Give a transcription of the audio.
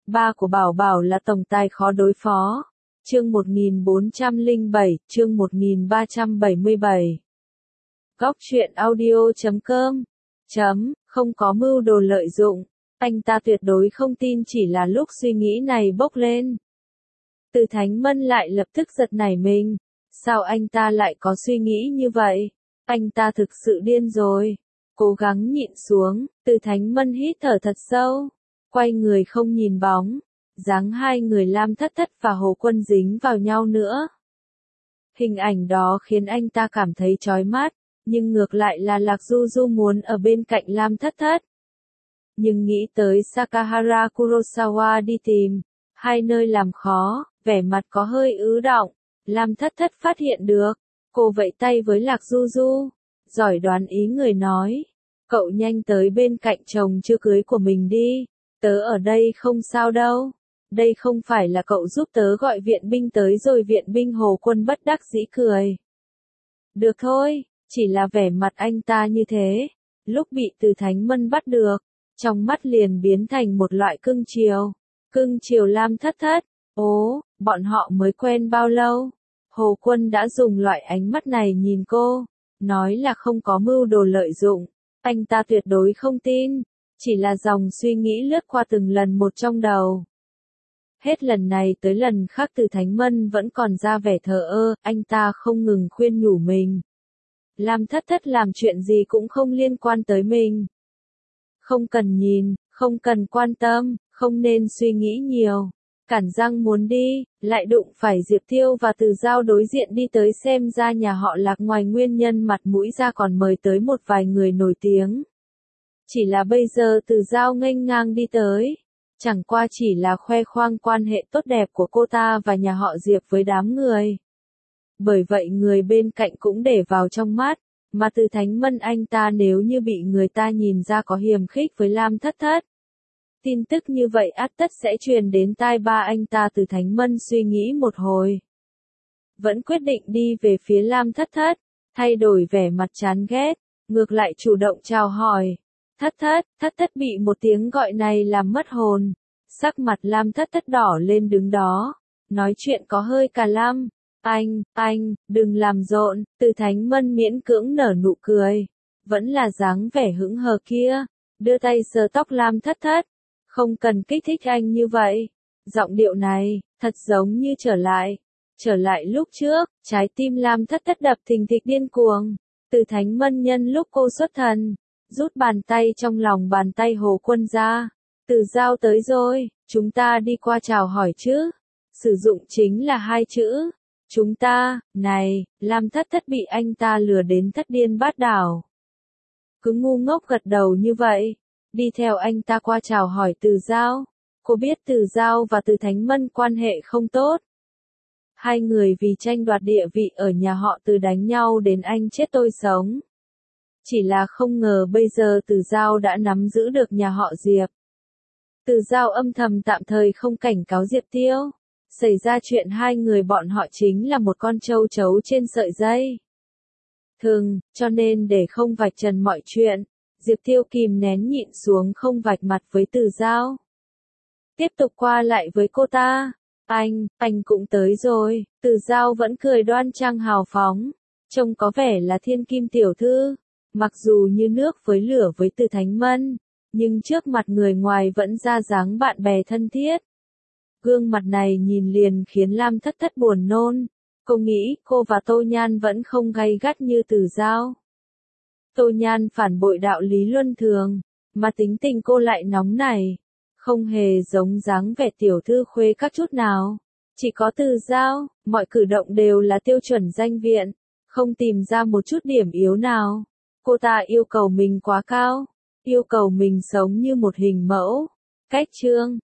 Ba của Bảo Bảo là tổng tài khó đối phó. Chương 1407, chương 1377. Góc truyện audio.com. Không có mưu đồ lợi dụng. Anh ta tuyệt đối không tin chỉ là lúc suy nghĩ này bốc lên. Từ Thánh Mân lại lập tức giật nảy mình. Sao anh ta lại có suy nghĩ như vậy? Anh ta thực sự điên rồi. Cố gắng nhịn xuống, Từ Thánh Mân hít thở thật sâu. Quay người không nhìn bóng. Dáng hai người Lam Thất Thất và Hồ Quân dính vào nhau nữa. Hình ảnh đó khiến anh ta cảm thấy chói mắt, nhưng ngược lại là Lạc Du Du muốn ở bên cạnh Lam Thất Thất. Nhưng nghĩ tới Sakahara Kurosawa đi tìm, hai nơi làm khó, vẻ mặt có hơi ứ đọng, Lam Thất Thất phát hiện được. Cô vẫy tay với Lạc Du Du, giỏi đoán ý người nói. Cậu nhanh tới bên cạnh chồng chưa cưới của mình đi, tớ ở đây không sao đâu. Đây không phải là cậu giúp tớ gọi viện binh tới rồi. Viện binh Hồ Quân bất đắc dĩ cười. Được thôi, chỉ là vẻ mặt anh ta như thế, lúc bị Từ Thánh Mân bắt được, trong mắt liền biến thành một loại cưng chiều. Cưng chiều Lam Thất Thất. Ố, bọn họ mới quen bao lâu? Hồ Quân đã dùng loại ánh mắt này nhìn cô, nói là không có mưu đồ lợi dụng. Anh ta tuyệt đối không tin, chỉ là dòng suy nghĩ lướt qua từng lần một trong đầu. Hết lần này tới lần khác Từ Thánh Mân vẫn còn ra vẻ thờ ơ, anh ta không ngừng khuyên nhủ mình. Lam Thất Thất làm chuyện gì cũng không liên quan tới mình. Không cần nhìn, không cần quan tâm, không nên suy nghĩ nhiều. Cản răng muốn đi, lại đụng phải Diệp Tiêu và Từ Giao đối diện đi tới xem ra nhà họ Lạc ngoài nguyên nhân mặt mũi ra còn mời tới một vài người nổi tiếng. Chỉ là bây giờ Từ Giao nghênh ngang đi tới. Chẳng qua chỉ là khoe khoang quan hệ tốt đẹp của cô ta và nhà họ Diệp với đám người. Bởi vậy người bên cạnh cũng để vào trong mắt, mà Từ Thánh Mân anh ta nếu như bị người ta nhìn ra có hiềm khích với Lam Thất Thất. Tin tức như vậy ắt tất sẽ truyền đến tai ba anh ta. Từ Thánh Mân suy nghĩ một hồi. Vẫn quyết định đi về phía Lam Thất Thất, thay đổi vẻ mặt chán ghét, ngược lại chủ động chào hỏi. Thất Thất bị một tiếng gọi này làm mất hồn. Sắc mặt Lam Thất Thất đỏ lên đứng đó. Nói chuyện có hơi cà lăm. Anh, đừng làm rộn. Từ Thánh Mân miễn cưỡng nở nụ cười. Vẫn là dáng vẻ hững hờ kia. Đưa tay sờ tóc Lam Thất Thất. Không cần kích thích anh như vậy. Giọng điệu này, thật giống như trở lại lúc trước. Trái tim Lam Thất Thất đập thình thịch điên cuồng. Từ Thánh Mân nhân lúc cô xuất thần, rút bàn tay trong lòng bàn tay Hồ Quân ra. Từ Giao tới rồi, chúng ta đi qua chào hỏi chứ. Sử dụng chính là hai chữ. Chúng ta, này, Lam Thất Thất bị anh ta lừa đến thất điên bát đảo. Cứ ngu ngốc gật đầu như vậy, đi theo anh ta qua chào hỏi Từ Giao. Cô biết Từ Giao và Từ Thánh Mân quan hệ không tốt. Hai người vì tranh đoạt địa vị ở nhà họ Từ đánh nhau đến anh chết tôi sống. Chỉ là không ngờ bây giờ Từ Giao đã nắm giữ được nhà họ Diệp. Từ Giao âm thầm tạm thời không cảnh cáo Diệp Tiêu. Xảy ra chuyện hai người bọn họ chính là một con trâu trấu trên sợi dây. Cho nên để không vạch trần mọi chuyện, Diệp Tiêu kìm nén nhịn xuống không vạch mặt với Từ Giao. Tiếp tục qua lại với cô ta. Anh cũng tới rồi. Từ Giao vẫn cười đoan trang hào phóng. Trông có vẻ là thiên kim tiểu thư. Mặc dù như nước với lửa với Từ Thánh Mân, nhưng trước mặt người ngoài vẫn ra dáng bạn bè thân thiết. Gương mặt này nhìn liền khiến Lam Thất Thất buồn nôn. Cô nghĩ cô và Tô Nhan vẫn không gay gắt như Từ Giao. Tô Nhan phản bội đạo lý luân thường, mà tính tình cô lại nóng nảy, không hề giống dáng vẻ tiểu thư khuê các chút nào. Chỉ có Từ Giao, mọi cử động đều là tiêu chuẩn danh viện, không tìm ra một chút điểm yếu nào. Cô ta yêu cầu mình quá cao, yêu cầu mình sống như một hình mẫu. Cách chương